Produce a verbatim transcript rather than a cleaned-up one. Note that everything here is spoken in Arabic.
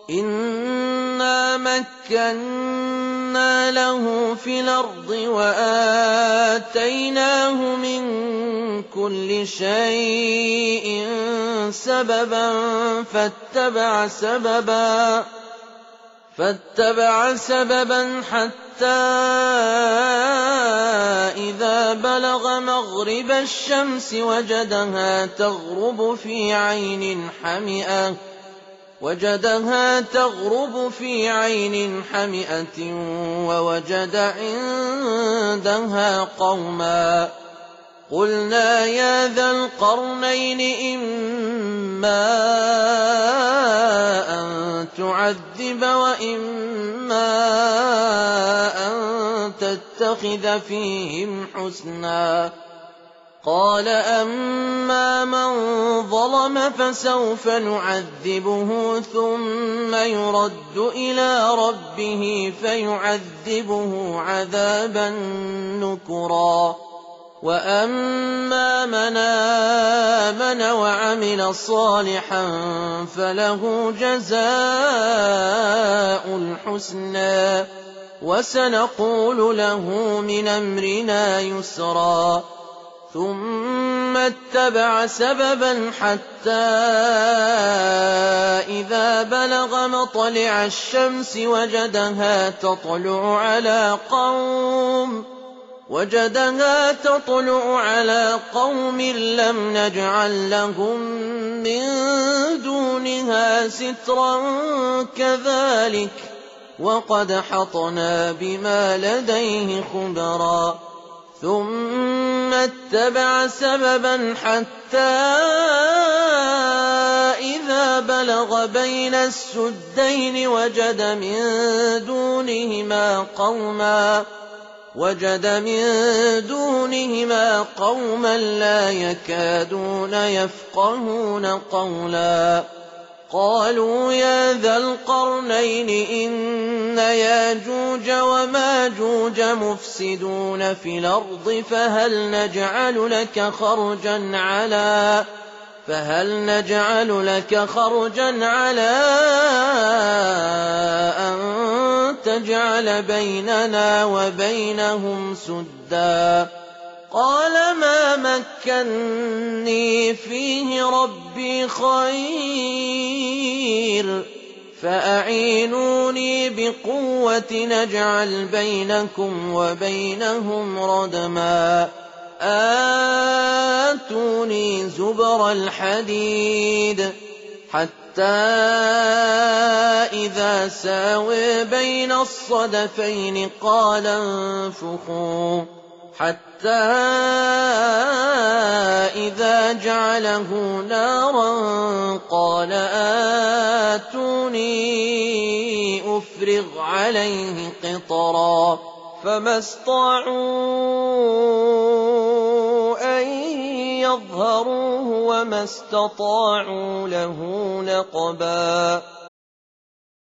إِنَّا مَكَّنَّا لَهُ فِي الْأَرْضِ وَآتَيْنَاهُ مِن كُلِّ شَيْءٍ سَبَبًا فَاتَّبَعَ سَبَبًا فَاتَّبَعَ سَبَبًا حَتَّىٰ إِذَا بَلَغَ مَغْرِبَ الشَّمْسِ وَجَدَهَا تَغْرُبُ فِي عَيْنٍ حَمِئَةٍ وجدها تغرب في عين حمئة ووجد عندها قوما قلنا يا ذا القرنين إما أن تعذب وإما أن تتخذ فيهم حسنا قال أما من ظلم فسوف نعذبه ثم يرد إلى ربه فيعذبه عذابا نكرا وأما من آمن وعمل صالحا فله جزاء الحسنى وسنقول له من أمرنا يسرا ثم اتبع سببا حتى إذا بلغ مطلع الشمس وجدها تطلع على قوم وجدها تطلع على قوم لم نجعل لهم من دونها سترا كذلك وقد حطنا بما لديه خبرا ثم اتبع سببا حتى إذا بلغ بين السدين وجد من دونهما قوما وجد من دونهما قوما لا يكادون يفقهون قولا قالوا يا ذا القرنين إن ياجوج وماجوج مفسدون في الأرض فهل نجعل لك خرجا على فهل نجعل لك خرجا على أن تجعل بيننا وبينهم سدا قال ما مكني فيه ربي خير فأعينوني بقوة نجعل بينكم وبينهم ردما آتوني زبر الحديد حتى إذا ساوي بين الصدفين قال انفخوا حتى إذا جعله نارا قال آتوني أفرغ عليه قطرا فما استطاعوا أن يظهروه وما استطاعوا له نقبا